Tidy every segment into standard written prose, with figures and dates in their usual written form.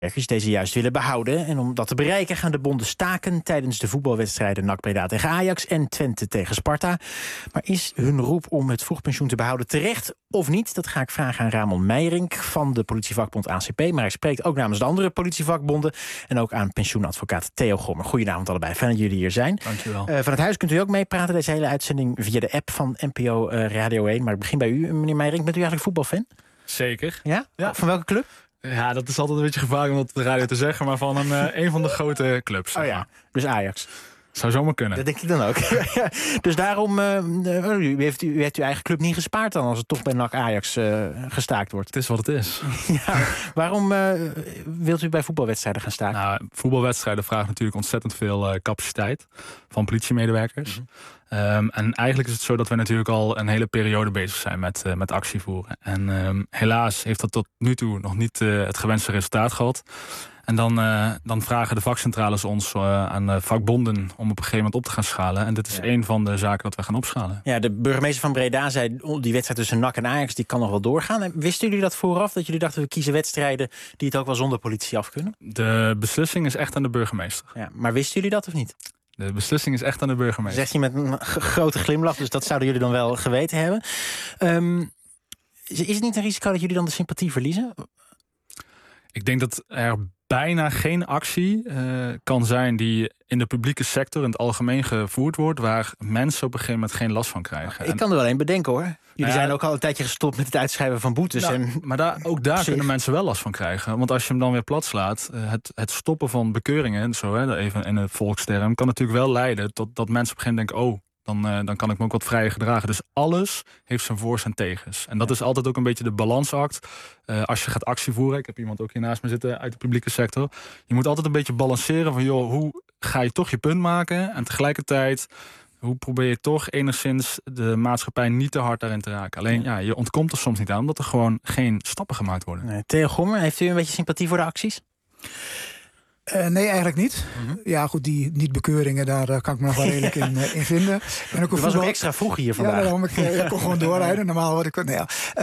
deze juist willen behouden. En om dat te bereiken gaan de bonden staken tijdens de voetbalwedstrijden NAC Breda tegen Ajax en Twente tegen Sparta. Maar is hun roep om het vroegpensioen te behouden terecht of niet? Dat ga ik vragen aan Ramon Meijering van de politievakbond ACP. Maar hij spreekt ook namens de andere politievakbonden en ook aan pensioenadvocaat Theo Gommer. Goedenavond allebei, fijn dat jullie hier zijn. Dankjewel. Van het huis kunt u ook meepraten, deze hele uitzending via de app van NPO Radio 1. Maar ik begin bij u, meneer Meijering. Bent u eigenlijk voetbalfan? Zeker. Ja? Van welke club? Ja, dat is altijd een beetje gevaarlijk om dat op de radio te zeggen, maar van een van de grote clubs. Oh ja, dus Ajax. Zou zomaar kunnen. Dat denk ik dan ook. Dus daarom u heeft uw eigen club niet gespaard dan als het toch bij NAC Ajax gestaakt wordt. Het is wat het is. Ja, waarom wilt u bij voetbalwedstrijden gaan staken? Nou, voetbalwedstrijden vragen natuurlijk ontzettend veel capaciteit van politiemedewerkers. En eigenlijk is het zo dat we natuurlijk al een hele periode bezig zijn met actie voeren. En helaas heeft dat tot nu toe nog niet het gewenste resultaat gehad. En dan vragen de vakcentrales ons aan de vakbonden om op een gegeven moment op te gaan schalen. En dit is een van de zaken dat we gaan opschalen. Ja, de burgemeester van Breda zei, die wedstrijd tussen NAC en Ajax die kan nog wel doorgaan. En wisten jullie dat vooraf? Dat jullie dachten, we kiezen wedstrijden die het ook wel zonder politie af kunnen? De beslissing is echt aan de burgemeester. Ja, maar wisten jullie dat of niet? De beslissing is echt aan de burgemeester. Zeg je met een grote glimlach, dus dat zouden jullie dan wel geweten hebben. Is het niet een risico dat jullie dan de sympathie verliezen? Ik denk dat er bijna geen actie kan zijn die in de publieke sector in het algemeen gevoerd wordt, waar mensen op een gegeven moment geen last van krijgen. Ik kan er wel een bedenken hoor. Jullie zijn ook al een tijdje gestopt met het uitschrijven van boetes. Maar ook daar kunnen mensen wel last van krijgen. Want als je hem dan weer plat slaat, het stoppen van bekeuringen en zo, even in het volksterm, kan natuurlijk wel leiden tot dat mensen op een gegeven moment denken, dan kan ik me ook wat vrijer gedragen. Dus alles heeft zijn voor's en tegens. En dat is altijd ook een beetje de balansact. Als je gaat actie voeren, ik heb iemand ook hier naast me zitten uit de publieke sector. Je moet altijd een beetje balanceren van, hoe ga je toch je punt maken? En tegelijkertijd, hoe probeer je toch enigszins de maatschappij niet te hard daarin te raken? Alleen, je ontkomt er soms niet aan, omdat er gewoon geen stappen gemaakt worden. Nee, Theo Gommer, heeft u een beetje sympathie voor de acties? Nee, eigenlijk niet. Ja, goed, die niet-bekeuringen, daar kan ik me nog wel redelijk in vinden. Ben ook was ook extra vroeg hier vandaag. Ja, daarom, ik kon gewoon doorrijden. Normaal word ik...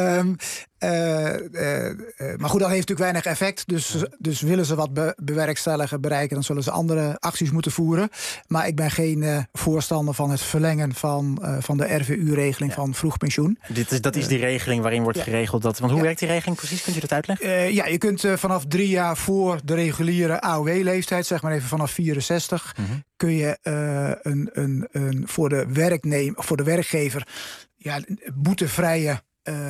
maar goed, dat heeft natuurlijk weinig effect. Dus willen ze wat bewerkstelligen, bereiken, dan zullen ze andere acties moeten voeren. Maar ik ben geen voorstander van het verlengen van de RVU-regeling van vroegpensioen. Dat is die regeling waarin wordt geregeld dat. Want hoe werkt die regeling precies? Kunt u dat uitleggen? Je kunt vanaf 3 jaar voor de reguliere AOW-leeftijd, zeg maar even vanaf 64, kun je voor de werkgever boetevrije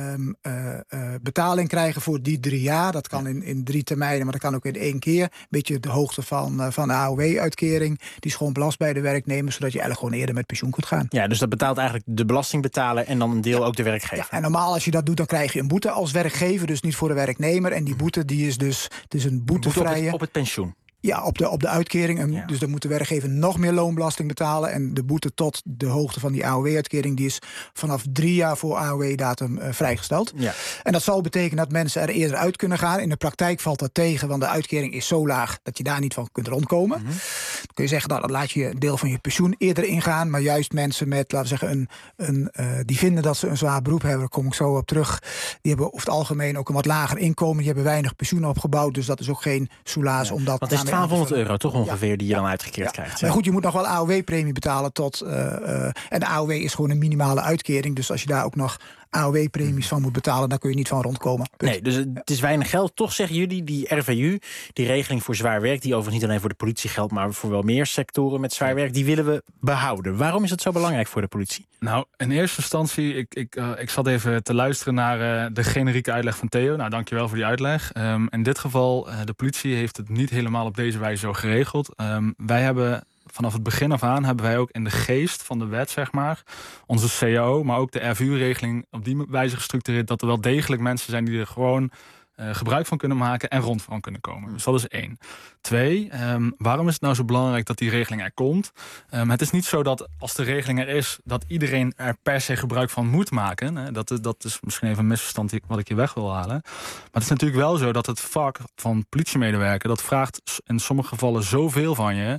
betaling krijgen voor die 3 jaar. Dat kan in 3 termijnen, maar dat kan ook in 1 keer. Een beetje de hoogte van de AOW-uitkering. Die is gewoon belast bij de werknemer, zodat je eigenlijk gewoon eerder met pensioen kunt gaan. Ja, dus dat betaalt eigenlijk de belastingbetaler en dan een deel ook de werkgever. Ja, en normaal als je dat doet, dan krijg je een boete als werkgever, dus niet voor de werknemer. En die boete die is dus een boetevrije... Op het pensioen. Ja, op de uitkering. Dus dan moet de werkgever nog meer loonbelasting betalen. En de boete tot de hoogte van die AOW-uitkering... die is vanaf 3 jaar voor AOW-datum vrijgesteld. Ja. En dat zal betekenen dat mensen er eerder uit kunnen gaan. In de praktijk valt dat tegen, want de uitkering is zo laag... dat je daar niet van kunt rondkomen. Dan kun je zeggen, dan laat je een deel van je pensioen eerder ingaan. Maar juist mensen met, laten we zeggen... die vinden dat ze een zwaar beroep hebben, daar kom ik zo op terug... die hebben over het algemeen ook een wat lager inkomen. Die hebben weinig pensioen opgebouwd, dus dat is ook geen soelaas om dat... €1200 toch ongeveer die je dan uitgekeerd krijgt. Maar goed, je moet nog wel AOW-premie betalen tot... en de AOW is gewoon een minimale uitkering. Dus als je daar ook nog AOW-premies van moet betalen... dan kun je niet van rondkomen. Nee, dus het is weinig geld. Toch zeggen jullie, die RVU, die regeling voor zwaar werk... die overigens niet alleen voor de politie geldt... maar voor wel meer sectoren met zwaar werk... die willen we behouden. Waarom is het zo belangrijk voor de politie? Nou, in eerste instantie... Ik zat even te luisteren naar de generieke uitleg van Theo. Nou, dankjewel voor die uitleg. In dit geval, de politie heeft het niet helemaal op deze wijze zo geregeld. Wij hebben... Vanaf het begin af aan hebben wij ook in de geest van de wet, zeg maar... onze CAO, maar ook de RVU-regeling op die wijze gestructureerd... dat er wel degelijk mensen zijn die er gewoon gebruik van kunnen maken... en rond van kunnen komen. Dus dat is 1. 2, waarom is het nou zo belangrijk dat die regeling er komt? Het is niet zo dat als de regeling er is... dat iedereen er per se gebruik van moet maken. Dat is misschien even een misverstand wat ik hier weg wil halen. Maar het is natuurlijk wel zo dat het vak van politiemedewerker... dat vraagt in sommige gevallen zoveel van je...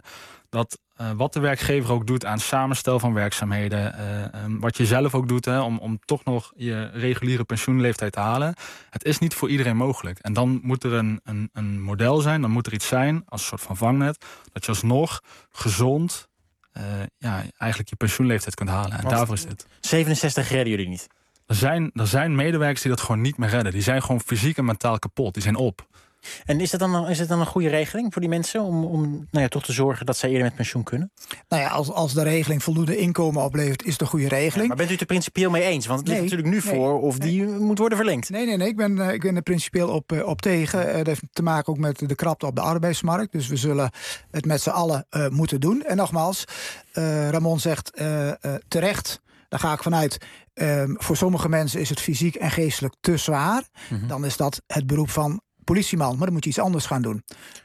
dat wat de werkgever ook doet aan samenstel van werkzaamheden, wat je zelf ook doet om toch nog je reguliere pensioenleeftijd te halen, het is niet voor iedereen mogelijk. En dan moet er een model zijn, dan moet er iets zijn als een soort van vangnet, dat je alsnog gezond eigenlijk je pensioenleeftijd kunt halen. En daarvoor is dit. 67 redden jullie niet? Er zijn medewerkers die dat gewoon niet meer redden. Die zijn gewoon fysiek en mentaal kapot. Die zijn op. En is het dan een goede regeling voor die mensen om toch te zorgen dat zij eerder met pensioen kunnen? Nou ja, als de regeling voldoende inkomen oplevert, is het een goede regeling. Ja, maar bent u het er principieel mee eens? Want het ligt natuurlijk nu voor of die moet worden verlengd. Nee. Ik ben er principieel op tegen. Dat heeft te maken ook met de krapte op de arbeidsmarkt. Dus we zullen het met z'n allen moeten doen. En nogmaals, Ramon zegt terecht, daar ga ik vanuit. Voor sommige mensen is het fysiek en geestelijk te zwaar. Mm-hmm. Dan is dat het beroep van politieman, maar dan moet je iets anders gaan doen.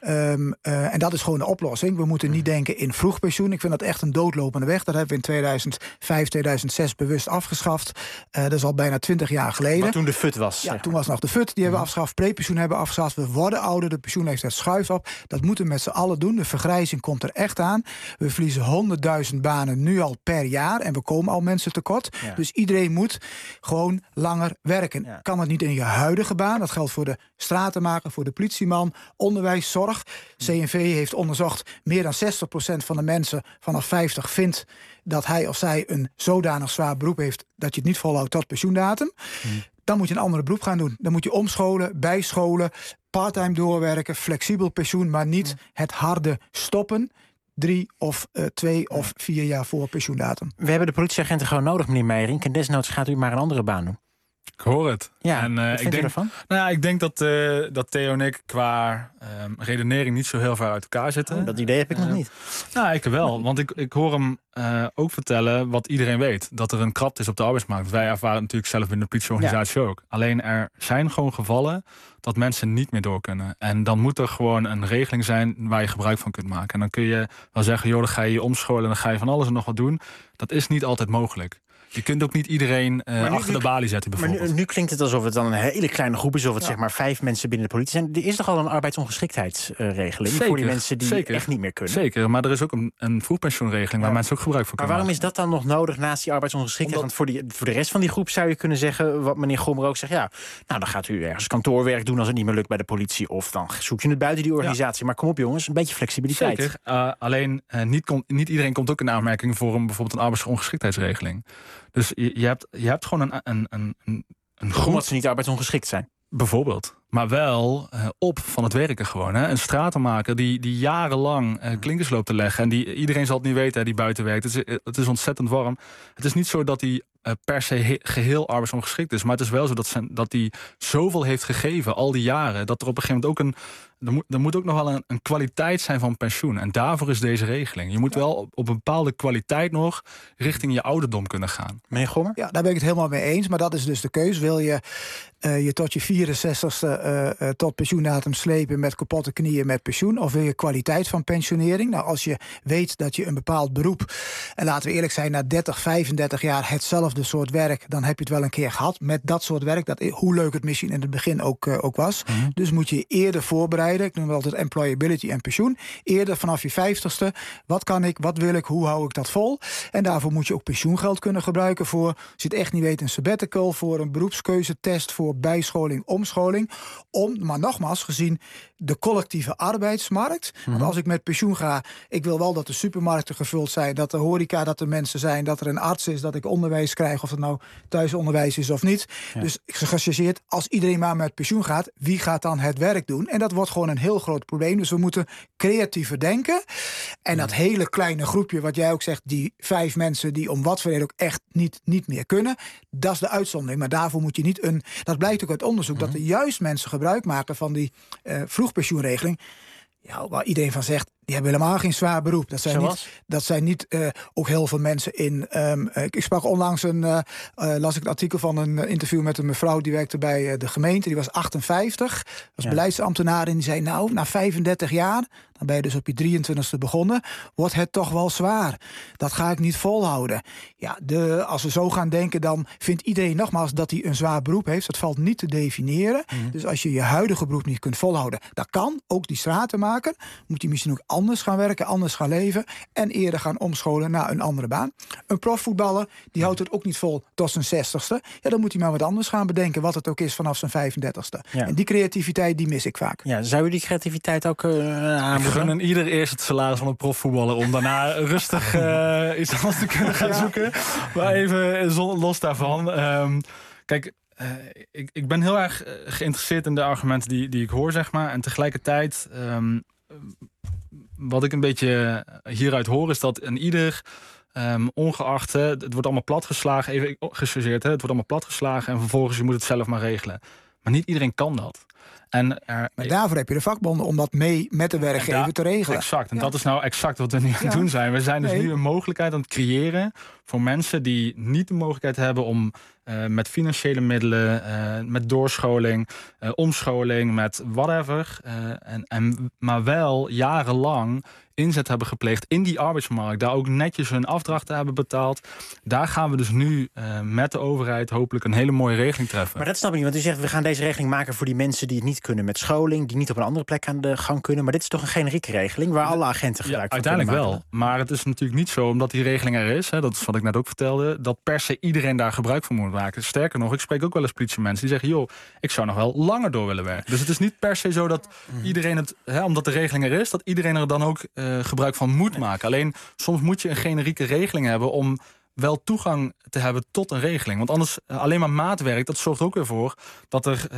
En dat is gewoon de oplossing. We moeten niet denken in vroeg pensioen. Ik vind dat echt een doodlopende weg. Dat hebben we in 2005, 2006 bewust afgeschaft. Dat is al bijna 20 jaar geleden. Wat toen de FUT was. Ja, toen was nog de FUT. Die hebben we afgeschaft. Prepensioen hebben we afgeschaft. We worden ouder. De pensioenleeftijd schuift op. Dat moeten we met z'n allen doen. De vergrijzing komt er echt aan. We verliezen 100.000 banen nu al per jaar. En we komen al mensen tekort. Ja. Dus iedereen moet gewoon langer werken. Ja. Kan het niet in je huidige baan. Dat geldt voor de stratenmaker, voor de politieman, onderwijs, zorg. CNV heeft onderzocht, meer dan 60% van de mensen vanaf 50 vindt dat hij of zij een zodanig zwaar beroep heeft dat je het niet volhoudt tot pensioendatum. Dan moet je een andere beroep gaan doen. Dan moet je omscholen, bijscholen, parttime doorwerken, flexibel pensioen, maar niet het harde stoppen 3 of 2 of 4 jaar voor pensioendatum. We hebben de politieagenten gewoon nodig, meneer Meijering. En desnoods gaat u maar een andere baan doen. Ik hoor het. Ja, en, wat vind je ervan? Nou ja, ik denk dat Theo en ik qua redenering niet zo heel ver uit elkaar zitten. Dat idee heb ik nog niet. Nou, ik wel. Want ik hoor hem ook vertellen wat iedereen weet. Dat er een krapte is op de arbeidsmarkt. Wij ervaren natuurlijk zelf in de politieorganisatie ook. Alleen er zijn gewoon gevallen dat mensen niet meer door kunnen. En dan moet er gewoon een regeling zijn waar je gebruik van kunt maken. En dan kun je wel zeggen, joh, dan ga je je omscholen en dan ga je van alles en nog wat doen. Dat is niet altijd mogelijk. Je kunt ook niet iedereen achter de balie zetten, bijvoorbeeld. Maar nu klinkt het alsof het dan een hele kleine groep is, of het zeg maar 5 mensen binnen de politie zijn. Er is toch al een arbeidsongeschiktheidsregeling voor die mensen die echt niet meer kunnen? Zeker, maar er is ook een vroegpensioenregeling waar mensen ook gebruik van kunnen maken. Maar waarom is dat dan nog nodig naast die arbeidsongeschiktheid? Want voor de rest van die groep zou je kunnen zeggen, wat meneer Gommer ook zegt, ja, nou dan gaat u ergens kantoorwerk doen als het niet meer lukt bij de politie, of dan zoek je het buiten die organisatie. Ja. Maar kom op jongens, een beetje flexibiliteit. Zeker, alleen niet iedereen komt ook in aanmerking voor bijvoorbeeld een arbeidsongeschiktheidsregeling. Dus je hebt gewoon een groep. Omdat ze niet arbeidsongeschikt zijn. Bijvoorbeeld. Maar wel op van het werken gewoon. Hè. Een stratenmaker die jarenlang klinkers loopt te leggen. En iedereen zal het niet weten, die buiten werkt. Het is ontzettend warm. Het is niet zo dat hij per se geheel arbeidsongeschikt is. Maar het is wel zo dat hij zoveel heeft gegeven al die jaren. Dat er op een gegeven moment ook er moet ook nog wel een kwaliteit zijn van pensioen. En daarvoor is deze regeling. Je moet wel op een bepaalde kwaliteit nog richting je ouderdom kunnen gaan. Meneer Gommer? Ja, daar ben ik het helemaal mee eens. Maar dat is dus de keus. Wil je je tot je 64ste tot pensioendatum slepen met kapotte knieën met pensioen? Of wil je kwaliteit van pensionering? Nou, als je weet dat je een bepaald beroep, en laten we eerlijk zijn, na 30, 35 jaar hetzelfde soort werk, dan heb je het wel een keer gehad met dat soort werk. Hoe leuk het misschien in het begin ook was. Mm-hmm. Dus moet je eerder voorbereiden. Ik noem het altijd employability en pensioen. Eerder vanaf je 50ste. Wat kan ik, wat wil ik, hoe hou ik dat vol? En daarvoor moet je ook pensioengeld kunnen gebruiken voor, als je het echt niet weet, een sabbatical, voor een beroepskeuzetest, voor bijscholing, omscholing. Maar nogmaals, gezien de collectieve arbeidsmarkt. Want als ik met pensioen ga, ik wil wel dat de supermarkten gevuld zijn, dat de horeca, dat er mensen zijn, dat er een arts is, dat ik onderwijs krijg, of het nou thuisonderwijs is of niet. Ja. Dus gechargeerd, als iedereen maar met pensioen gaat, wie gaat dan het werk doen? En dat wordt gewoon een heel groot probleem. Dus we moeten creatiever denken. En dat hele kleine groepje, wat jij ook zegt, die 5 mensen die om wat voor reden ook echt niet meer kunnen, dat is de uitzondering. Maar daarvoor moet je niet dat blijkt ook uit onderzoek, dat er juist mensen gebruik maken van die vroegpensioenregeling. Ja, waar iedereen van zegt, die hebben helemaal geen zwaar beroep. Dat zijn niet ook heel veel mensen in. Ik sprak onlangs las ik een artikel van een interview met een mevrouw die werkte bij de gemeente. Die was 58, was beleidsambtenaar en die zei, nou, na 35 jaar, dan ben je dus op je 23e begonnen, wordt het toch wel zwaar. Dat ga ik niet volhouden. Ja, als we zo gaan denken, dan vindt iedereen nogmaals dat hij een zwaar beroep heeft. Dat valt niet te definiëren. Dus als je je huidige beroep niet kunt volhouden, dat kan. Ook die stratenmaker moet je misschien ook anders gaan werken, anders gaan leven en eerder gaan omscholen naar een andere baan. Een profvoetballer, die houdt het ook niet vol tot zijn 60ste. Ja, dan moet hij maar wat anders gaan bedenken, wat het ook is vanaf zijn 35ste. Ja. En die creativiteit, die mis ik vaak. Ja, zou je die creativiteit ook aanmoedigen? Ik gun ieder eerst het salaris van een profvoetballer om daarna rustig iets anders te kunnen gaan zoeken. Maar even los daarvan. Kijk, ik ben heel erg geïnteresseerd in de argumenten die ik hoor, zeg maar. En tegelijkertijd, wat ik een beetje hieruit hoor, is dat een ieder, ongeacht, het wordt allemaal platgeslagen, even gechargeerd, het wordt allemaal platgeslagen en vervolgens je moet het zelf maar regelen. Maar niet iedereen kan dat. Maar daarvoor heb je de vakbonden om dat mee met de werkgever te regelen. Exact. En dat is nou exact wat we nu aan het doen zijn. We zijn dus nu een mogelijkheid aan het creëren voor mensen die niet de mogelijkheid hebben om met financiële middelen, met doorscholing, omscholing, met whatever, maar wel jarenlang inzet hebben gepleegd in die arbeidsmarkt. Daar ook netjes hun afdrachten hebben betaald. Daar gaan we dus nu met de overheid hopelijk een hele mooie regeling treffen. Maar dat snap ik niet, want u zegt we gaan deze regeling maken voor die mensen die het niet kunnen met scholing, die niet op een andere plek aan de gang kunnen. Maar dit is toch een generieke regeling waar alle agenten gebruik van kunnen maken? Uiteindelijk wel. Maar het is natuurlijk niet zo, omdat die regeling er is, dat is wat ik net ook vertelde, dat per se iedereen daar gebruik van moet maken. Sterker nog, ik spreek ook wel eens politiemensen die zeggen, joh, ik zou nog wel langer door willen werken. Dus het is niet per se zo dat iedereen het, omdat de regeling er is, dat iedereen er dan ook gebruik van moet maken. Alleen soms moet je een generieke regeling hebben om wel toegang te hebben tot een regeling. Want anders alleen maar maatwerk, dat zorgt ook weer voor dat er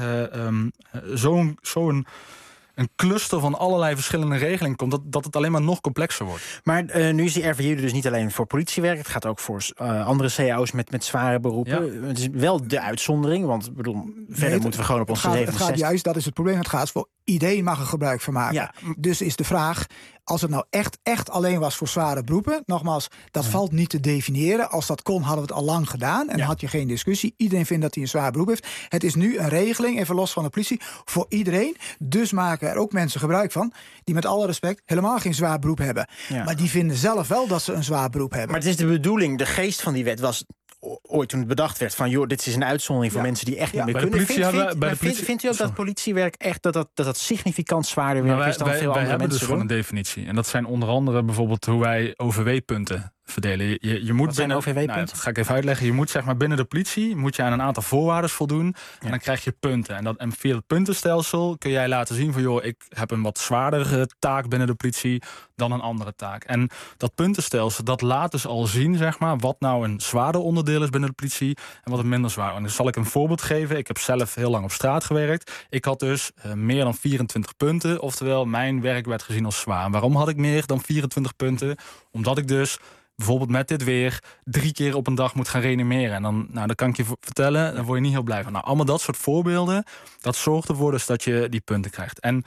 zo'n cluster van allerlei verschillende regelingen komt, dat het alleen maar nog complexer wordt. Maar nu is die RVU dus niet alleen voor politiewerk, het gaat ook voor andere cao's met zware beroepen. Ja. Het is wel de uitzondering, want verder moeten we gewoon op onze 67. Het gaat juist, dat is het probleem, het gaat voor iedereen mag er gebruik van maken. Ja. Dus is de vraag, als het nou echt alleen was voor zware beroepen, nogmaals, dat valt niet te definiëren. Als dat kon, hadden we het al lang gedaan en had je geen discussie. Iedereen vindt dat hij een zwaar beroep heeft. Het is nu een regeling, even los van de politie, voor iedereen. Dus maken er ook mensen gebruik van die met alle respect helemaal geen zwaar beroep hebben. Ja. Maar die vinden zelf wel dat ze een zwaar beroep hebben. Maar het is de bedoeling, de geest van die wet was ooit toen het bedacht werd van, joh, dit is een uitzondering voor mensen die echt niet meer kunnen. Vindt u ook dat politiewerk echt dat significant zwaarder werk is dan veel andere mensen? Wij hebben dus gewoon een definitie. En dat zijn onder andere bijvoorbeeld hoe wij OVW-punten verdelen. Je moet binnen OVW-punten? Nou, dat ga ik even uitleggen. Je moet zeg maar binnen de politie moet je aan een aantal voorwaarden voldoen en dan krijg je punten. En via het puntenstelsel kun jij laten zien van, joh, ik heb een wat zwaardere taak binnen de politie dan een andere taak. En dat puntenstelsel, dat laat dus al zien, zeg maar, wat nou een zwaarder onderdeel is binnen de politie en wat een minder zwaar. En dan zal ik een voorbeeld geven. Ik heb zelf heel lang op straat gewerkt. Ik had dus meer dan 24 punten. Oftewel, mijn werk werd gezien als zwaar. En waarom had ik meer dan 24 punten? Omdat ik dus bijvoorbeeld met dit weer 3 keer op een dag moet gaan reanimeren. En dan kan ik je vertellen, dan word je niet heel blij van. Nou, allemaal dat soort voorbeelden, dat zorgt ervoor dus dat je die punten krijgt. En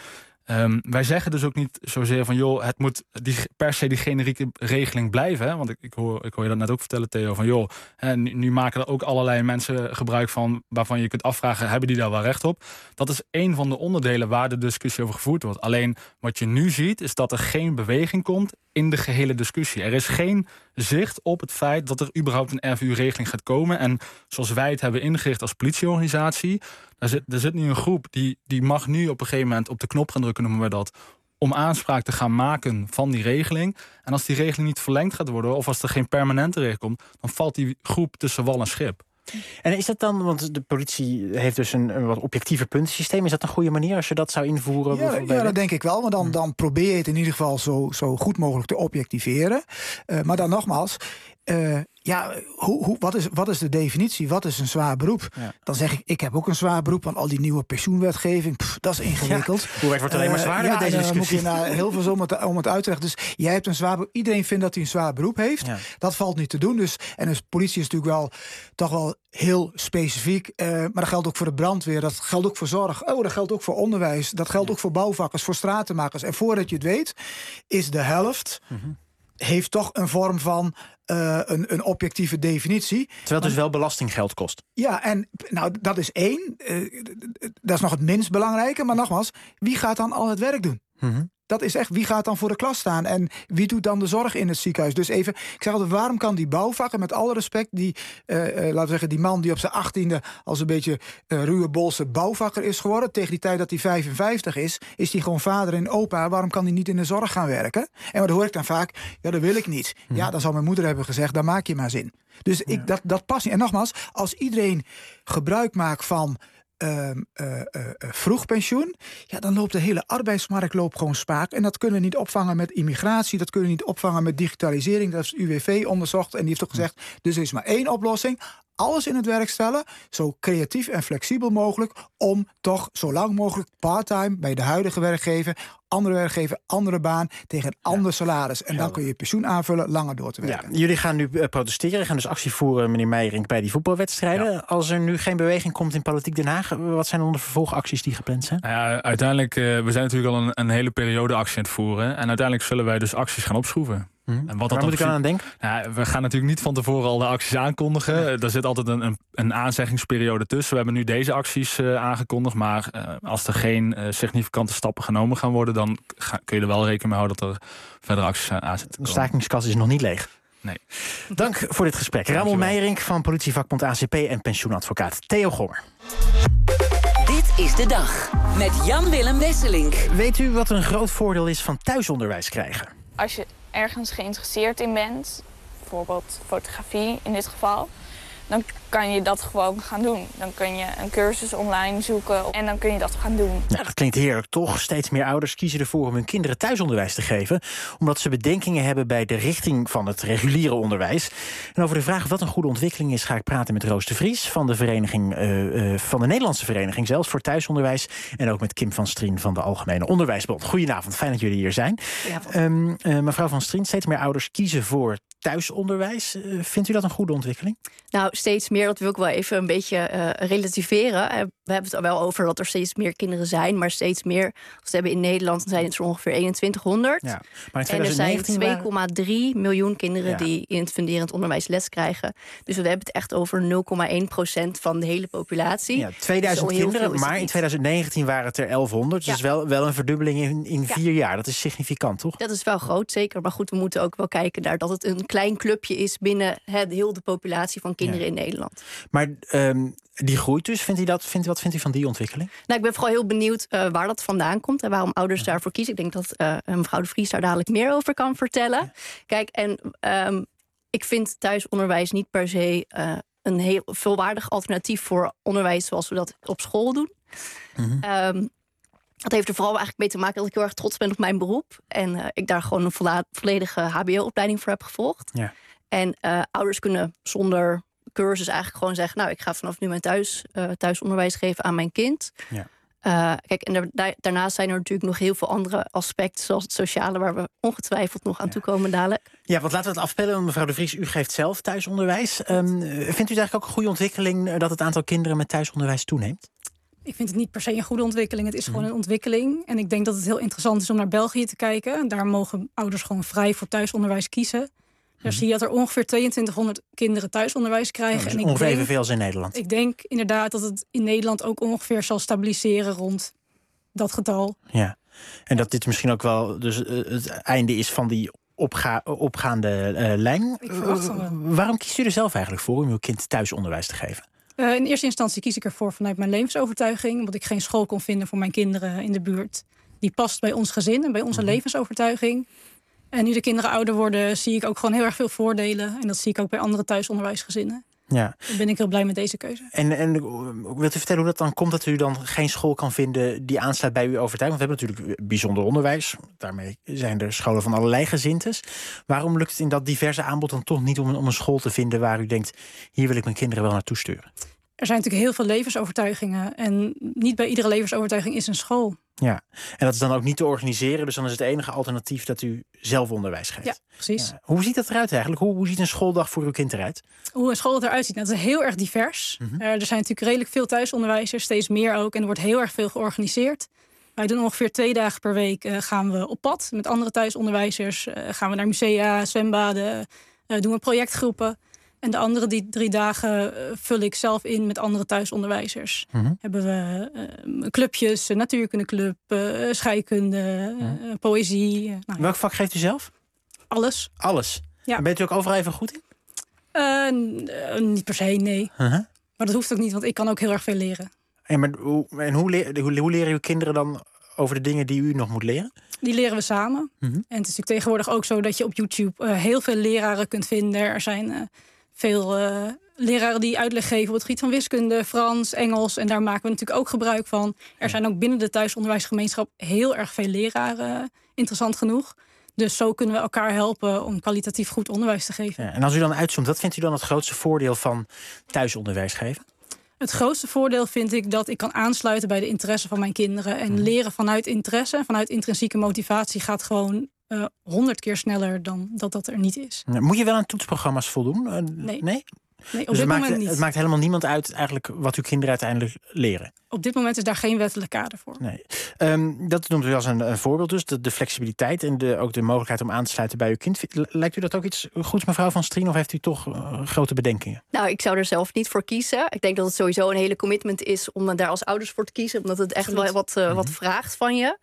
wij zeggen dus ook niet zozeer van, joh, het moet per se die generieke regeling blijven. Hè? Want ik hoor je dat net ook vertellen, Theo, van joh, nu maken er ook allerlei mensen gebruik van waarvan je kunt afvragen, hebben die daar wel recht op? Dat is één van de onderdelen waar de discussie over gevoerd wordt. Alleen wat je nu ziet, is dat er geen beweging komt in de gehele discussie. Er is geen zicht op het feit dat er überhaupt een RVU-regeling gaat komen. En zoals wij het hebben ingericht als politieorganisatie, er zit nu een groep die mag nu op een gegeven moment op de knop gaan drukken, noemen we dat, om aanspraak te gaan maken van die regeling. En als die regeling niet verlengd gaat worden, of als er geen permanente regeling komt, dan valt die groep tussen wal en schip. En is dat dan, want de politie heeft dus een wat objectiever puntensysteem. Is dat een goede manier als je dat zou invoeren? Ja, dat denk ik wel. Maar dan probeer je het in ieder geval zo goed mogelijk te objectiveren. Maar dan nogmaals, wat is de definitie? Wat is een zwaar beroep? Ja. Dan zeg ik heb ook een zwaar beroep, want al die nieuwe pensioenwetgeving, dat is ingewikkeld. Ja, het wordt alleen maar zwaarder met deze discussie. Dan moet je naar heel veel om het uit te leggen. Dus jij hebt een zwaar beroep. Iedereen vindt dat hij een zwaar beroep heeft. Ja. Dat valt niet te doen. Dus politie is natuurlijk toch wel heel specifiek. Maar dat geldt ook voor de brandweer. Dat geldt ook voor zorg. Dat geldt ook voor onderwijs. Dat geldt ook voor bouwvakkers, voor stratenmakers. En voordat je het weet, is de helft heeft toch een vorm van een objectieve definitie. Terwijl het dus wel belastinggeld kost. Ja, en nou, dat is één. Dat is nog het minst belangrijke. Maar nogmaals, wie gaat dan al het werk doen? dat is echt, wie gaat dan voor de klas staan? En wie doet dan de zorg in het ziekenhuis? Dus even, ik zeg altijd, waarom kan die bouwvakker, met alle respect, die, laten we zeggen, die man die op zijn 18e als een beetje ruwe bolse bouwvakker is geworden, tegen die tijd dat hij 55 is hij gewoon vader en opa. Waarom kan hij niet in de zorg gaan werken? En wat hoor ik dan vaak? Ja, dat wil ik niet. Ja, dan zou mijn moeder hebben gezegd, dan maak je maar zin. Dus dat past niet. En nogmaals, als iedereen gebruik maakt van vroeg pensioen, ja, dan loopt de hele arbeidsmarkt gewoon spaak. En dat kunnen we niet opvangen met immigratie, dat kunnen we niet opvangen met digitalisering. Dat is UWV onderzocht en die heeft ook gezegd, dus er is maar één oplossing. Alles in het werk stellen, zo creatief en flexibel mogelijk, om toch zo lang mogelijk part-time bij de huidige werkgever, andere werkgever, andere baan, tegen een ander salaris. En dan kun je je pensioen aanvullen, langer door te werken. Ja, jullie gaan nu protesteren, gaan dus actie voeren, meneer Meijering, bij die voetbalwedstrijden. Ja. Als er nu geen beweging komt in Politiek Den Haag, wat zijn dan de vervolgacties die gepland zijn? Ja, uiteindelijk, we zijn natuurlijk al een hele periode actie aan het voeren. En uiteindelijk zullen wij dus acties gaan opschroeven. En wat moet ik dan aan denken? Ja, we gaan natuurlijk niet van tevoren al de acties aankondigen. Nee. Er zit altijd een aanzeggingsperiode tussen. We hebben nu deze acties aangekondigd. Maar als er geen significante stappen genomen gaan worden, dan kun je er wel rekening mee houden dat er verdere acties aan zitten te komen. De stakingskas is nog niet leeg. Nee. Dank voor dit gesprek. Ramon Meijering van politievakbond ACP en pensioenadvocaat Theo Gonger. Dit is de dag met Jan-Willem Wesselink. Weet u wat een groot voordeel is van thuisonderwijs krijgen? Als je ergens geïnteresseerd in bent, bijvoorbeeld fotografie in dit geval, dan kan je dat gewoon gaan doen. Dan kun je een cursus online zoeken en dan kun je dat gaan doen. Nou, dat klinkt heerlijk, toch? Steeds meer ouders kiezen ervoor om hun kinderen thuisonderwijs te geven, omdat ze bedenkingen hebben bij de richting van het reguliere onderwijs. En over de vraag of dat een goede ontwikkeling is, ga ik praten met Roos de Vries van de vereniging, van de Nederlandse Vereniging zelfs voor Thuisonderwijs, en ook met Kim van Strien van de Algemene Onderwijsbond. Goedenavond, fijn dat jullie hier zijn. Mevrouw van Strien, steeds meer ouders kiezen voor thuisonderwijs. Vindt u dat een goede ontwikkeling? Nou, steeds meer, dat wil ik wel even een beetje relativeren. We hebben het er wel over dat er steeds meer kinderen zijn, maar steeds meer, als we het hebben in Nederland, zijn het zo ongeveer 2100. Ja, maar in en er zijn 2,3 miljoen kinderen die in het funderend onderwijs les krijgen. Dus we hebben het echt over 0,1% van de hele populatie. Ja, 2000 dus kinderen, maar in 2019 waren het er 1100. Dus wel een verdubbeling in 4 jaar. Dat is significant, toch? Dat is wel groot, zeker. Maar goed, we moeten ook wel kijken naar dat het een klein clubje is binnen heel de populatie van kinderen in Nederland. Maar die groeit dus. Wat vindt u van die ontwikkeling? Nou, ik ben vooral heel benieuwd waar dat vandaan komt en waarom ouders daarvoor kiezen. Ik denk dat mevrouw de Vries daar dadelijk meer over kan vertellen. Ja. Kijk, en ik vind thuisonderwijs niet per se een heel volwaardig alternatief voor onderwijs zoals we dat op school doen. Dat heeft er vooral eigenlijk mee te maken dat ik heel erg trots ben op mijn beroep. En ik daar gewoon een volledige hbo-opleiding voor heb gevolgd. Ja. En ouders kunnen zonder cursus eigenlijk gewoon zeggen, nou, ik ga vanaf nu mijn thuisonderwijs geven aan mijn kind. Ja. Kijk, en daarnaast zijn er natuurlijk nog heel veel andere aspecten, zoals het sociale, waar we ongetwijfeld nog aan toekomen dadelijk. Ja, want laten we het afpellen. Mevrouw de Vries, u geeft zelf thuisonderwijs. Vindt u het eigenlijk ook een goede ontwikkeling dat het aantal kinderen met thuisonderwijs toeneemt? Ik vind het niet per se een goede ontwikkeling. Het is gewoon een ontwikkeling. En ik denk dat het heel interessant is om naar België te kijken. Daar mogen ouders gewoon vrij voor thuisonderwijs kiezen. Daar zie je dat er ongeveer 2200 kinderen thuisonderwijs krijgen. Dus en ongeveer evenveel als in Nederland. Ik denk inderdaad dat het in Nederland ook ongeveer zal stabiliseren rond dat getal. Ja, en dat dit misschien ook wel dus het einde is van die opgaande lijn. Waarom kiest u er zelf eigenlijk voor om uw kind thuisonderwijs te geven? In eerste instantie kies ik ervoor vanuit mijn levensovertuiging, omdat ik geen school kon vinden voor mijn kinderen in de buurt. Die past bij ons gezin en bij onze levensovertuiging. En nu de kinderen ouder worden, zie ik ook gewoon heel erg veel voordelen. En dat zie ik ook bij andere thuisonderwijsgezinnen. Ja. Dan ben ik heel blij met deze keuze. En wilt u vertellen hoe dat dan komt dat u dan geen school kan vinden die aansluit bij uw overtuiging? Want we hebben natuurlijk bijzonder onderwijs. Daarmee zijn er scholen van allerlei gezintes. Waarom lukt het in dat diverse aanbod dan toch niet om een school te vinden waar u denkt, hier wil ik mijn kinderen wel naartoe sturen? Er zijn natuurlijk heel veel levensovertuigingen. En niet bij iedere levensovertuiging is een school. Ja, en dat is dan ook niet te organiseren. Dus dan is het enige alternatief dat u zelf onderwijs geeft. Ja, precies. Ja. Hoe ziet dat eruit eigenlijk? Hoe ziet een schooldag voor uw kind eruit? Hoe een school eruit ziet? Nou, dat is heel erg divers. Er zijn natuurlijk redelijk veel thuisonderwijzers. Steeds meer ook. En er wordt heel erg veel georganiseerd. Wij doen ongeveer 2 dagen per week gaan we op pad met andere thuisonderwijzers. Gaan we naar musea, zwembaden. Doen we projectgroepen. En de andere 3 dagen vul ik zelf in met andere thuisonderwijzers. Hebben we clubjes, een natuurkundeclub, scheikunde, poëzie. Welk vak geeft u zelf? Alles. Alles? Ja. En bent u ook overal even goed in? Niet per se, nee. Maar dat hoeft ook niet, want ik kan ook heel erg veel leren. Hoe leren uw kinderen dan over de dingen die u nog moet leren? Die leren we samen. En het is natuurlijk tegenwoordig ook zo dat je op YouTube heel veel leraren kunt vinden. Er zijn veel leraren die uitleg geven op het gebied van wiskunde, Frans, Engels. En daar maken we natuurlijk ook gebruik van. Er zijn ook binnen de thuisonderwijsgemeenschap heel erg veel leraren, interessant genoeg. Dus zo kunnen we elkaar helpen om kwalitatief goed onderwijs te geven. Ja, en als u dan uitzoomt, wat vindt u dan het grootste voordeel van thuisonderwijs geven? Het grootste voordeel vind ik dat ik kan aansluiten bij de interesse van mijn kinderen. En leren vanuit interesse, vanuit intrinsieke motivatie gaat gewoon 100 keer sneller dan dat er niet is. Moet je wel aan toetsprogramma's voldoen? Nee? Nee, op dus dit moment niet. Het maakt helemaal niemand uit eigenlijk wat uw kinderen uiteindelijk leren? Op dit moment is daar geen wettelijk kader voor. Nee. Dat noemt u als een voorbeeld dus. De flexibiliteit en ook de mogelijkheid om aan te sluiten bij uw kind. Lijkt u dat ook iets goeds, mevrouw Van Strien? Of heeft u toch grote bedenkingen? Nou, ik zou er zelf niet voor kiezen. Ik denk dat het sowieso een hele commitment is om daar als ouders voor te kiezen. Omdat het echt wel wat vraagt van je.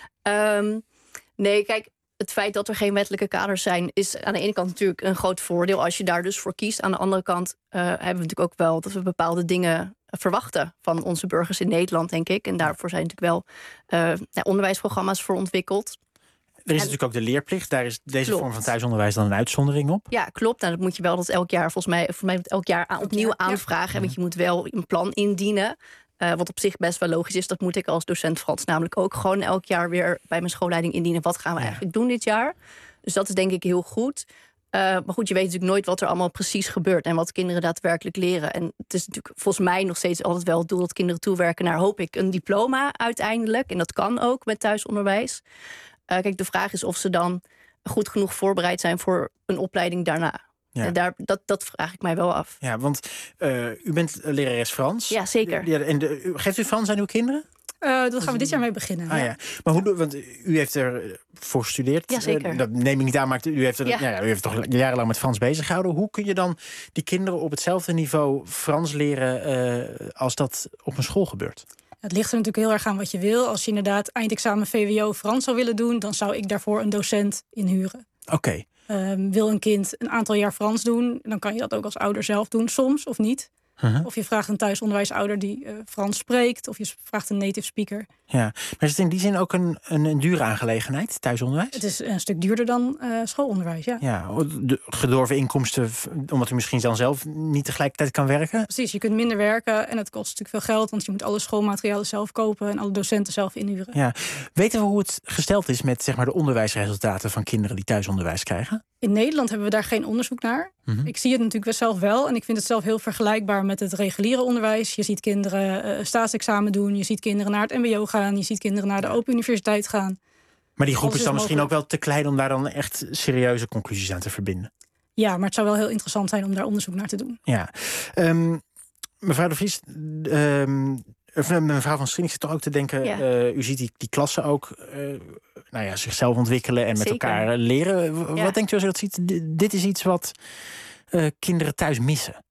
Nee, kijk. Het feit dat er geen wettelijke kaders zijn, is aan de ene kant natuurlijk een groot voordeel als je daar dus voor kiest. Aan de andere kant hebben we natuurlijk ook wel dat we bepaalde dingen verwachten van onze burgers in Nederland, denk ik. En daarvoor zijn natuurlijk wel onderwijsprogramma's voor ontwikkeld. Er is natuurlijk ook de leerplicht. Daar is deze vorm van thuisonderwijs dan een uitzondering op. Ja, klopt. Nou, dat moet je wel elk jaar, volgens mij elk jaar opnieuw aanvragen. Want je moet wel een plan indienen. Wat op zich best wel logisch is. Dat moet ik als docent Frans namelijk ook gewoon elk jaar weer bij mijn schoolleiding indienen. Wat gaan we eigenlijk doen dit jaar? Dus dat is denk ik heel goed. Maar goed, je weet natuurlijk nooit wat er allemaal precies gebeurt. En wat kinderen daadwerkelijk leren. En het is natuurlijk volgens mij nog steeds altijd wel het doel dat kinderen toewerken naar, hoop ik, een diploma uiteindelijk. En dat kan ook met thuisonderwijs. Kijk, de vraag is of ze dan goed genoeg voorbereid zijn voor een opleiding daarna. Ja. Dat vraag ik mij wel af. Ja, want u bent lerares Frans. Ja, zeker. Geeft u Frans aan uw kinderen? Daar gaan we dit jaar mee beginnen. Ja. Maar want u heeft ervoor gestudeerd. Ja, zeker. Dat neem ik niet aan, maar u heeft u toch jarenlang met Frans bezig gehouden. Hoe kun je dan die kinderen op hetzelfde niveau Frans leren als dat op een school gebeurt? Het ligt er natuurlijk heel erg aan wat je wil. Als je inderdaad eindexamen VWO Frans zou willen doen, dan zou ik daarvoor een docent inhuren. Oké. Wil een kind een aantal jaar Frans doen, dan kan je dat ook als ouder zelf doen, soms of niet. Of je vraagt een thuisonderwijsouder die Frans spreekt, of je vraagt een native speaker. Ja, maar is het in die zin ook een dure aangelegenheid, thuisonderwijs? Het is een stuk duurder dan schoolonderwijs, ja. Ja, de gedorven inkomsten, omdat u misschien dan zelf niet tegelijkertijd kan werken? Precies, je kunt minder werken en het kost natuurlijk veel geld, want je moet alle schoolmaterialen zelf kopen en alle docenten zelf inhuren. Ja. Weten we hoe het gesteld is met de onderwijsresultaten van kinderen die thuisonderwijs krijgen? In Nederland hebben we daar geen onderzoek naar. Ik zie het natuurlijk zelf wel en ik vind het zelf heel vergelijkbaar met het reguliere onderwijs. Je ziet kinderen staatsexamen doen, je ziet kinderen naar het mbo gaan, je ziet kinderen naar de Open Universiteit gaan. Maar die groep is dan misschien ook wel te klein om daar dan echt serieuze conclusies aan te verbinden. Ja, maar het zou wel heel interessant zijn om daar onderzoek naar te doen. Ja. Mevrouw de Vries, mevrouw Van Strien, ik zit toch ook te denken, u ziet die klassen ook zichzelf ontwikkelen en met elkaar leren. Wat denkt u als u dat ziet? Dit is iets wat kinderen thuis missen.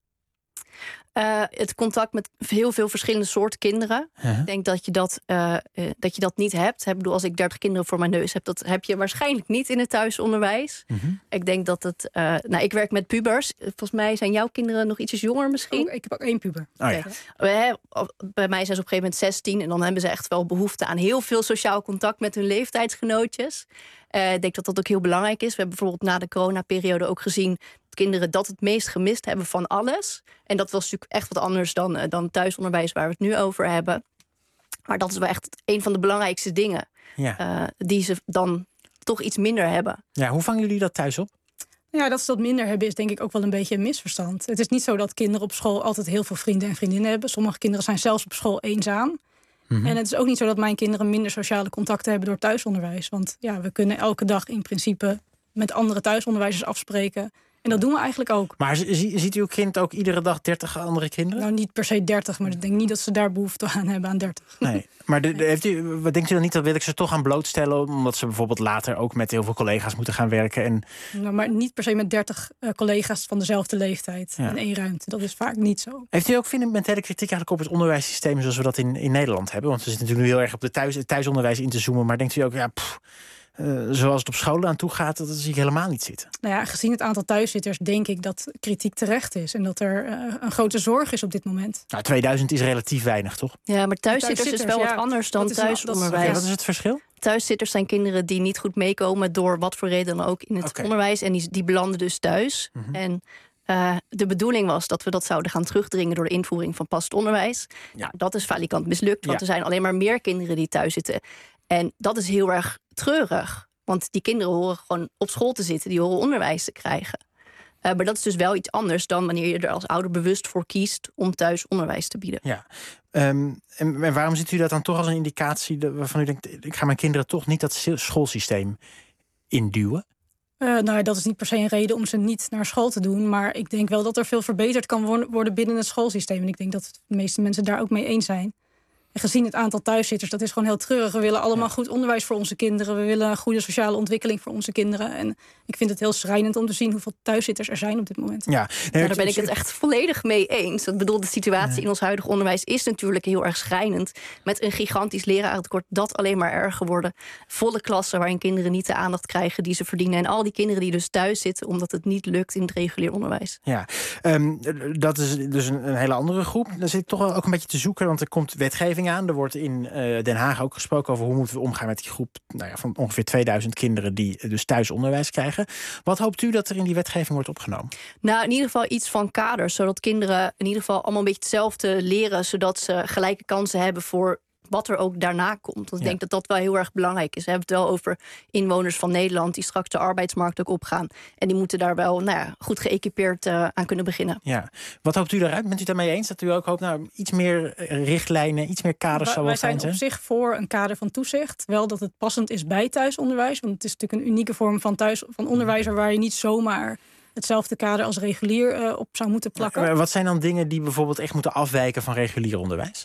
Het contact met heel veel verschillende soorten kinderen. Ik denk dat je dat niet hebt. Ik bedoel, als ik 30 kinderen voor mijn neus heb, dat heb je waarschijnlijk niet in het thuisonderwijs. Ik denk dat het... ik werk met pubers. Volgens mij zijn jouw kinderen nog ietsjes jonger misschien. Ik heb ook 1 puber. Oh, ja. Bij mij zijn ze op een gegeven moment 16 en dan hebben ze echt wel behoefte aan heel veel sociaal contact met hun leeftijdsgenootjes. Ik denk dat dat ook heel belangrijk is. We hebben bijvoorbeeld na de coronaperiode ook gezien dat kinderen dat het meest gemist hebben van alles. En dat was natuurlijk echt wat anders dan thuisonderwijs waar we het nu over hebben. Maar dat is wel echt een van de belangrijkste dingen die ze dan toch iets minder hebben. Ja, hoe vangen jullie dat thuis op? Ja, dat ze dat minder hebben is denk ik ook wel een beetje een misverstand. Het is niet zo dat kinderen op school altijd heel veel vrienden en vriendinnen hebben. Sommige kinderen zijn zelfs op school eenzaam. En het is ook niet zo dat mijn kinderen minder sociale contacten hebben door thuisonderwijs. Want we kunnen elke dag in principe met andere thuisonderwijzers afspreken. En dat doen we eigenlijk ook. Maar ziet uw kind ook iedere dag 30 andere kinderen? Nou, niet per se 30, maar ik denk niet dat ze daar behoefte aan hebben aan 30. Nee, maar wat denkt u dan niet, dat wil ik ze toch aan blootstellen, omdat ze bijvoorbeeld later ook met heel veel collega's moeten gaan werken? En... Nou, maar niet per se met 30 collega's van dezelfde leeftijd in één ruimte. Dat is vaak niet zo. Heeft u ook fundamentele kritiek eigenlijk op het onderwijssysteem zoals we dat in Nederland hebben? Want we zitten natuurlijk nu heel erg op het thuisonderwijs in te zoomen, maar denkt u ook, zoals het op scholen aan toe gaat, dat zie ik helemaal niet zitten. Nou ja, gezien het aantal thuiszitters denk ik dat kritiek terecht is. En dat er een grote zorg is op dit moment. Nou, 2000 is relatief weinig, toch? Ja, maar thuiszitters is wel wat anders dan thuisonderwijs. Wat is het verschil? Thuiszitters zijn kinderen die niet goed meekomen door wat voor reden dan ook in het onderwijs. En die belanden dus thuis. Mm-hmm. En de bedoeling was dat we dat zouden gaan terugdringen door de invoering van passend onderwijs. Ja. Dat is falikant mislukt, want er zijn alleen maar meer kinderen die thuis zitten. En dat is heel erg treurig. Want die kinderen horen gewoon op school te zitten. Die horen onderwijs te krijgen. Maar dat is dus wel iets anders dan wanneer je er als ouder bewust voor kiest om thuis onderwijs te bieden. Ja. En waarom ziet u dat dan toch als een indicatie waarvan u denkt, ik ga mijn kinderen toch niet dat schoolsysteem induwen? Nou, dat is niet per se een reden om ze niet naar school te doen. Maar ik denk wel dat er veel verbeterd kan worden binnen het schoolsysteem. En ik denk dat de meeste mensen daar ook mee eens zijn. En gezien het aantal thuiszitters, dat is gewoon heel treurig. We willen allemaal goed onderwijs voor onze kinderen. We willen een goede sociale ontwikkeling voor onze kinderen. En ik vind het heel schrijnend om te zien hoeveel thuiszitters er zijn op dit moment. Ja, daar ben ik het echt volledig mee eens. Ik bedoel, de situatie in ons huidige onderwijs is natuurlijk heel erg schrijnend. Met een gigantisch lerarentekort dat alleen maar erger worden. Volle klassen waarin kinderen niet de aandacht krijgen die ze verdienen. En al die kinderen die dus thuis zitten omdat het niet lukt in het regulier onderwijs. Ja, dat is dus een hele andere groep. Daar zit ik toch ook een beetje te zoeken, want er komt wetgeving aan. Er wordt in Den Haag ook gesproken over hoe moeten we omgaan met die groep van ongeveer 2000 kinderen die dus thuis onderwijs krijgen. Wat hoopt u dat er in die wetgeving wordt opgenomen? Nou, in ieder geval iets van kaders, zodat kinderen in ieder geval allemaal een beetje hetzelfde leren, zodat ze gelijke kansen hebben voor wat er ook daarna komt. Want ik denk dat dat wel heel erg belangrijk is. We hebben het wel over inwoners van Nederland die straks de arbeidsmarkt ook opgaan. En die moeten daar wel goed geëquipeerd aan kunnen beginnen. Ja. Wat hoopt u daaruit? Bent u daarmee eens dat u ook hoopt iets meer richtlijnen, iets meer kaders zou wel fijn zijn? Wij zijn op zich voor een kader van toezicht. Wel dat het passend is bij thuisonderwijs. Want het is natuurlijk een unieke vorm van onderwijs waar je niet zomaar hetzelfde kader als regulier op zou moeten plakken. Wat zijn dan dingen die bijvoorbeeld echt moeten afwijken van regulier onderwijs?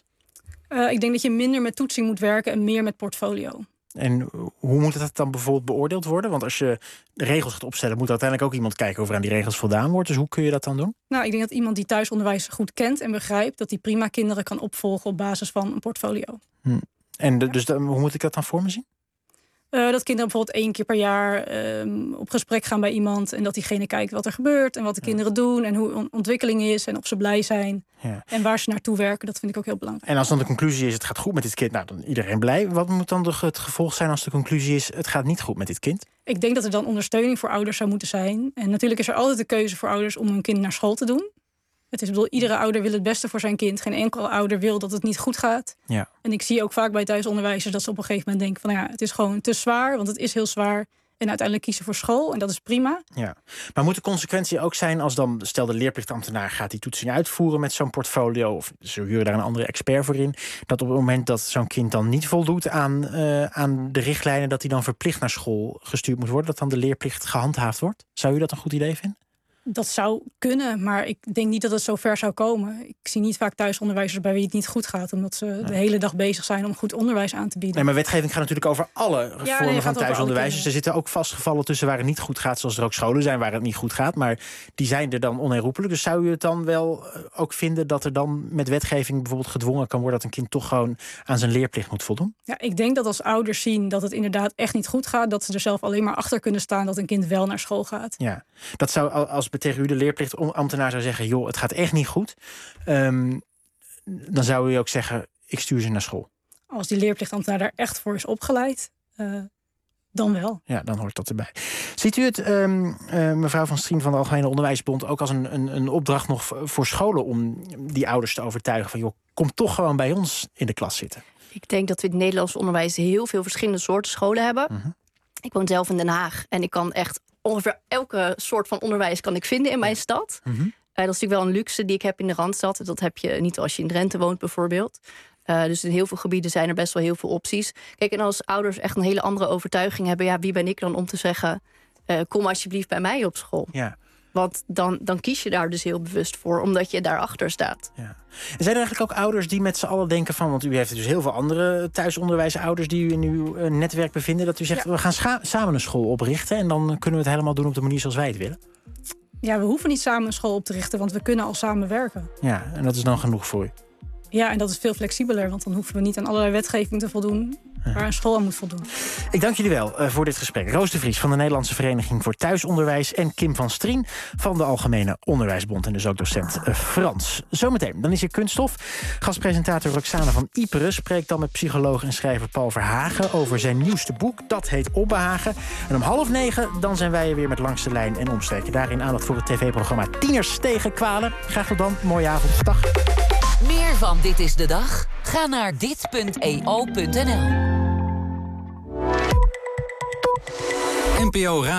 Ik denk dat je minder met toetsing moet werken en meer met portfolio. En hoe moet dat dan bijvoorbeeld beoordeeld worden? Want als je de regels gaat opstellen, moet uiteindelijk ook iemand kijken of er aan die regels voldaan wordt. Dus hoe kun je dat dan doen? Nou, ik denk dat iemand die thuisonderwijs goed kent en begrijpt, dat die prima kinderen kan opvolgen op basis van een portfolio. En dus hoe moet ik dat dan voor me zien? Dat kinderen bijvoorbeeld 1 keer per jaar op gesprek gaan bij iemand en dat diegene kijkt wat er gebeurt en wat de kinderen doen en hoe hun ontwikkeling is en of ze blij zijn en waar ze naartoe werken. Dat vind ik ook heel belangrijk. En als dan de conclusie is, het gaat goed met dit kind, nou dan iedereen blij. Wat moet dan het gevolg zijn als de conclusie is, het gaat niet goed met dit kind? Ik denk dat er dan ondersteuning voor ouders zou moeten zijn. En natuurlijk is er altijd de keuze voor ouders om hun kind naar school te doen. Het is, iedere ouder wil het beste voor zijn kind. Geen enkele ouder wil dat het niet goed gaat. Ja. En ik zie ook vaak bij thuisonderwijzers dat ze op een gegeven moment denken van het is gewoon te zwaar, want het is heel zwaar. En uiteindelijk kiezen voor school. En dat is prima. Ja. Maar moet de consequentie ook zijn als dan, stel de leerplichtambtenaar gaat die toetsing uitvoeren met zo'n portfolio, of ze huren daar een andere expert voor in, dat op het moment dat zo'n kind dan niet voldoet aan de richtlijnen, dat hij dan verplicht naar school gestuurd moet worden, dat dan de leerplicht gehandhaafd wordt? Zou u dat een goed idee vinden? Dat zou kunnen, maar ik denk niet dat het zo ver zou komen. Ik zie niet vaak thuisonderwijzers bij wie het niet goed gaat, omdat ze de hele dag bezig zijn om goed onderwijs aan te bieden. Nee, maar wetgeving gaat natuurlijk over alle vormen van thuisonderwijs. Dus er zitten ook vastgevallen tussen waar het niet goed gaat, zoals er ook scholen zijn waar het niet goed gaat. Maar die zijn er dan onherroepelijk. Dus zou u het dan wel ook vinden dat er dan met wetgeving bijvoorbeeld gedwongen kan worden dat een kind toch gewoon aan zijn leerplicht moet voldoen? Ja, ik denk dat als ouders zien dat het inderdaad echt niet goed gaat, dat ze er zelf alleen maar achter kunnen staan dat een kind wel naar school gaat. Ja, dat zou als tegen u de leerplichtambtenaar zou zeggen, joh, het gaat echt niet goed, dan zou u ook zeggen, ik stuur ze naar school. Als die leerplichtambtenaar daar echt voor is opgeleid, dan wel. Ja, dan hoort dat erbij. Ziet u het, mevrouw Van Strien van de Algemene Onderwijsbond, ook als een opdracht nog voor scholen om die ouders te overtuigen van, joh, kom toch gewoon bij ons in de klas zitten? Ik denk dat we in het Nederlands onderwijs heel veel verschillende soorten scholen hebben. Uh-huh. Ik woon zelf in Den Haag en ik kan echt ongeveer elke soort van onderwijs kan ik vinden in mijn stad. Mm-hmm. Dat is natuurlijk wel een luxe die ik heb in de Randstad. Dat heb je niet als je in Drenthe woont bijvoorbeeld. Dus in heel veel gebieden zijn er best wel heel veel opties. Kijk, en als ouders echt een hele andere overtuiging hebben, wie ben ik dan om te zeggen, kom alsjeblieft bij mij op school. Ja. Want dan kies je daar dus heel bewust voor, omdat je daarachter staat. Ja. En zijn er eigenlijk ook ouders die met z'n allen denken van... want u heeft dus heel veel andere thuisonderwijsouders die u in uw netwerk bevinden... dat u zegt, we gaan samen een school oprichten... en dan kunnen we het helemaal doen op de manier zoals wij het willen? Ja, we hoeven niet samen een school op te richten, want we kunnen al samen werken. Ja, en dat is dan genoeg voor u? Ja, en dat is veel flexibeler, want dan hoeven we niet aan allerlei wetgeving te voldoen... waar een school aan moet voldoen. Ik dank jullie wel voor dit gesprek. Roos de Vries van de Nederlandse Vereniging voor Thuisonderwijs... en Kim van Strien van de Algemene Onderwijsbond... en dus ook docent Frans. Zometeen, dan is hier Kunststof. Gastpresentator Roxane van Iperen spreekt dan met psycholoog en schrijver Paul Verhagen... over zijn nieuwste boek, dat heet Opbehagen. En om 8:30 dan zijn wij er weer met Langs de Lijn en Omstreken. Daarin aandacht voor het tv-programma Tieners tegen Kwalen. Graag tot dan, mooie avond, dag. Meer van Dit is de Dag? Ga naar dit.eo.nl. NPO